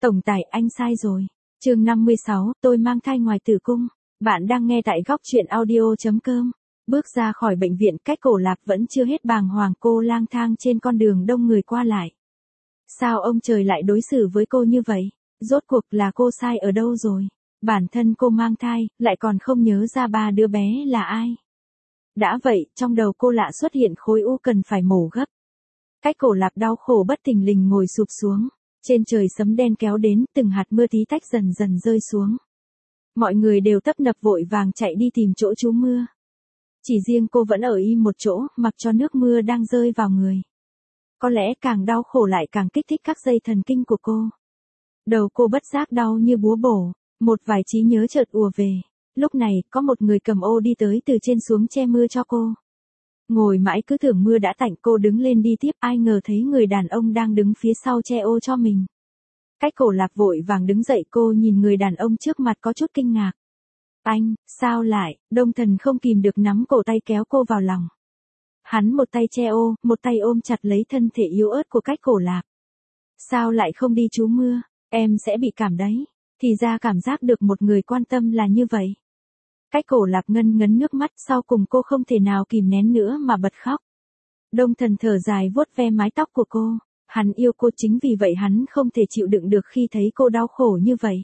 Tổng tài, anh sai rồi. Chương 56, tôi mang thai ngoài tử cung. Bạn đang nghe tại góc truyện audio.com. Bước ra khỏi bệnh viện, Cách Cổ Lạp vẫn chưa hết bàng hoàng, cô lang thang trên con đường đông người qua lại. Sao ông trời lại đối xử với cô như vậy? Rốt cuộc là cô sai ở đâu rồi? Bản thân cô mang thai, lại còn không nhớ ra ba đứa bé là ai. Đã vậy, trong đầu cô lạ xuất hiện khối u cần phải mổ gấp. Cách Cổ Lạp đau khổ bất thình lình ngồi sụp xuống. Trên trời sấm đen kéo đến, từng hạt mưa tí tách dần dần rơi xuống. Mọi người đều tấp nập vội vàng chạy đi tìm chỗ trú mưa. Chỉ riêng cô vẫn ở im một chỗ, mặc cho nước mưa đang rơi vào người. Có lẽ càng đau khổ lại càng kích thích các dây thần kinh của cô. Đầu cô bất giác đau như búa bổ, một vài trí nhớ chợt ùa về. Lúc này, có một người cầm ô đi tới từ trên xuống che mưa cho cô. Ngồi mãi cứ tưởng mưa đã tạnh, cô đứng lên đi tiếp, ai ngờ thấy người đàn ông đang đứng phía sau che ô cho mình. Cách Cổ Lạp vội vàng đứng dậy, cô nhìn người đàn ông trước mặt có chút kinh ngạc. Anh, sao lại? Đông Thần không kìm được nắm cổ tay kéo cô vào lòng. Hắn một tay che ô, một tay ôm chặt lấy thân thể yếu ớt của Cách Cổ Lạp. Sao lại không đi trú mưa? Em sẽ bị cảm đấy. Thì ra cảm giác được một người quan tâm là như vậy. Cách Cổ Lạp ngân ngấn nước mắt, sau cùng cô không thể nào kìm nén nữa mà bật khóc. Đông Thần thở dài vuốt ve mái tóc của cô. Hắn yêu cô, chính vì vậy hắn không thể chịu đựng được khi thấy cô đau khổ như vậy.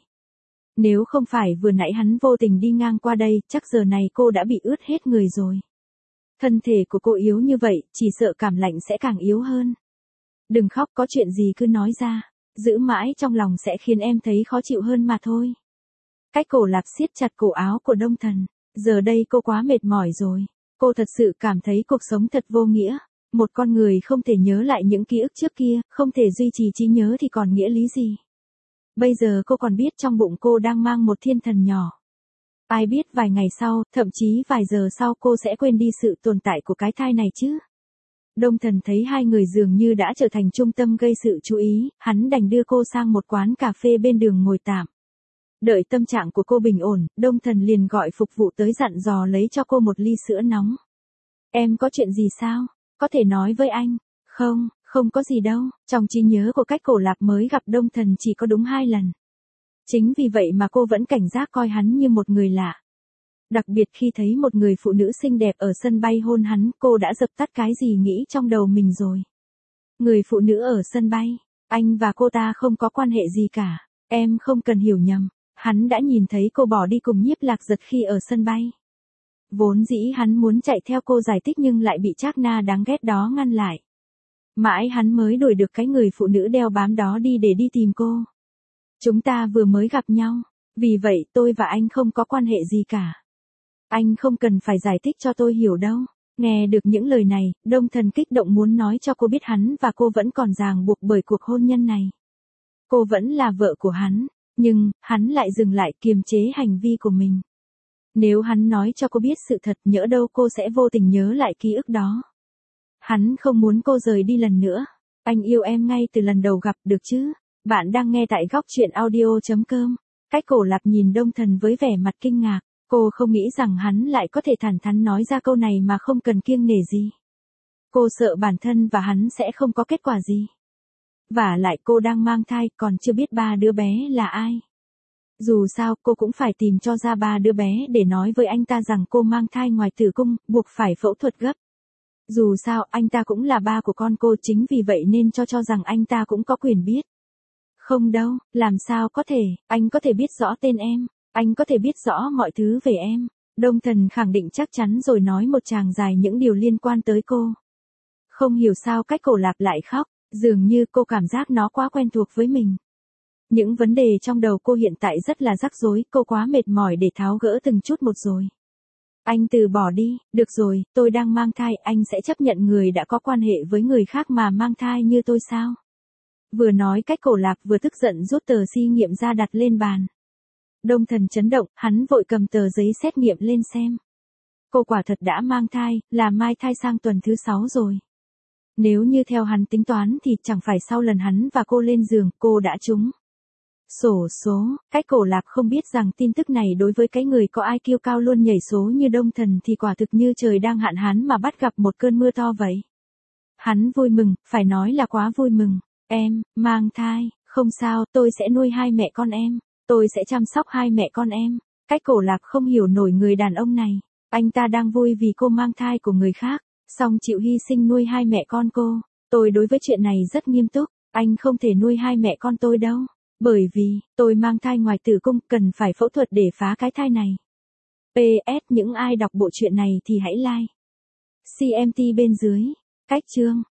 Nếu không phải vừa nãy hắn vô tình đi ngang qua đây, chắc giờ này cô đã bị ướt hết người rồi. Thân thể của cô yếu như vậy, chỉ sợ cảm lạnh sẽ càng yếu hơn. Đừng khóc, có chuyện gì cứ nói ra. Giữ mãi trong lòng sẽ khiến em thấy khó chịu hơn mà thôi. Cách Cổ Lạp siết chặt cổ áo của Đông Thần. Giờ đây cô quá mệt mỏi rồi. Cô thật sự cảm thấy cuộc sống thật vô nghĩa. Một con người không thể nhớ lại những ký ức trước kia, không thể duy trì trí nhớ thì còn nghĩa lý gì. Bây giờ cô còn biết trong bụng cô đang mang một thiên thần nhỏ. Ai biết vài ngày sau, thậm chí vài giờ sau cô sẽ quên đi sự tồn tại của cái thai này chứ. Đông Thần thấy hai người dường như đã trở thành trung tâm gây sự chú ý, hắn đành đưa cô sang một quán cà phê bên đường ngồi tạm. Đợi tâm trạng của cô bình ổn, Đông Thần liền gọi phục vụ tới dặn dò lấy cho cô một ly sữa nóng. Em có chuyện gì sao? Có thể nói với anh. Không có gì đâu. Trong trí nhớ của Cách Cổ Lạp mới gặp Đông Thần chỉ có đúng 2 lần. Chính vì vậy mà cô vẫn cảnh giác coi hắn như một người lạ. Đặc biệt khi thấy một người phụ nữ xinh đẹp ở sân bay hôn hắn, cô đã dập tắt cái gì nghĩ trong đầu mình rồi. Người phụ nữ ở sân bay, anh và cô ta không có quan hệ gì cả. Em không cần hiểu nhầm. Hắn đã nhìn thấy cô bỏ đi cùng Nhiếp Lạc Giật khi ở sân bay. Vốn dĩ hắn muốn chạy theo cô giải thích nhưng lại bị Trác Na đáng ghét đó ngăn lại. Mãi hắn mới đuổi được cái người phụ nữ đeo bám đó đi để đi tìm cô. Chúng ta vừa mới gặp nhau, vì vậy tôi và anh không có quan hệ gì cả. Anh không cần phải giải thích cho tôi hiểu đâu. Nghe được những lời này, Đông Thần kích động muốn nói cho cô biết hắn và cô vẫn còn ràng buộc bởi cuộc hôn nhân này. Cô vẫn là vợ của hắn, nhưng hắn lại dừng lại kiềm chế hành vi của mình. Nếu hắn nói cho cô biết sự thật, nhỡ đâu cô sẽ vô tình nhớ lại ký ức đó. Hắn không muốn cô rời đi lần nữa. Anh yêu em ngay từ lần đầu gặp, được chứ? Bạn đang nghe tại góc truyện audio.com. Cách Cổ Lạp nhìn Đông Thần với vẻ mặt kinh ngạc. Cô không nghĩ rằng hắn lại có thể thẳng thắn nói ra câu này mà không cần kiêng nể gì. Cô sợ bản thân và hắn sẽ không có kết quả gì. Vả lại cô đang mang thai, còn chưa biết ba đứa bé là ai. Dù sao, cô cũng phải tìm cho ra ba đứa bé để nói với anh ta rằng cô mang thai ngoài tử cung, buộc phải phẫu thuật gấp. Dù sao, anh ta cũng là ba của con cô, chính vì vậy nên cho rằng anh ta cũng có quyền biết. Không đâu, làm sao có thể, anh có thể biết rõ tên em, anh có thể biết rõ mọi thứ về em. Đông Thần khẳng định chắc chắn rồi nói một tràng dài những điều liên quan tới cô. Không hiểu sao Cách Cổ Lạp lại khóc, dường như cô cảm giác nó quá quen thuộc với mình. Những vấn đề trong đầu cô hiện tại rất là rắc rối, cô quá mệt mỏi để tháo gỡ từng chút một rồi. Anh từ bỏ đi, được rồi, tôi đang mang thai, anh sẽ chấp nhận người đã có quan hệ với người khác mà mang thai như tôi sao? Vừa nói Cách Cổ Lạp vừa tức giận rút tờ si nghiệm ra đặt lên bàn. Đông Thần chấn động, hắn vội cầm tờ giấy xét nghiệm lên xem. Cô quả thật đã mang thai, là mai thai sang tuần thứ 6 rồi. Nếu như theo hắn tính toán thì chẳng phải sau lần hắn và cô lên giường, cô đã trúng xổ số. Cách Cổ Lạp không biết rằng tin tức này đối với cái người có IQ cao luôn nhảy số như Đông Thần thì quả thực như trời đang hạn hán mà bắt gặp một cơn mưa to vậy. Hắn vui mừng, phải nói là quá vui mừng. Em, mang thai, Không sao, tôi sẽ nuôi hai mẹ con em. Tôi sẽ chăm sóc hai mẹ con em. Cách cổ lạc không hiểu nổi người đàn ông này. Anh ta đang vui vì cô mang thai của người khác, xong chịu hy sinh nuôi hai mẹ con cô. Tôi đối với chuyện này rất nghiêm túc. Anh không thể nuôi hai mẹ con tôi đâu. Bởi vì, tôi mang thai ngoài tử cung, cần phải phẫu thuật để phá cái thai này. PS, những ai đọc bộ truyện này thì hãy like, CMT bên dưới. Cách chương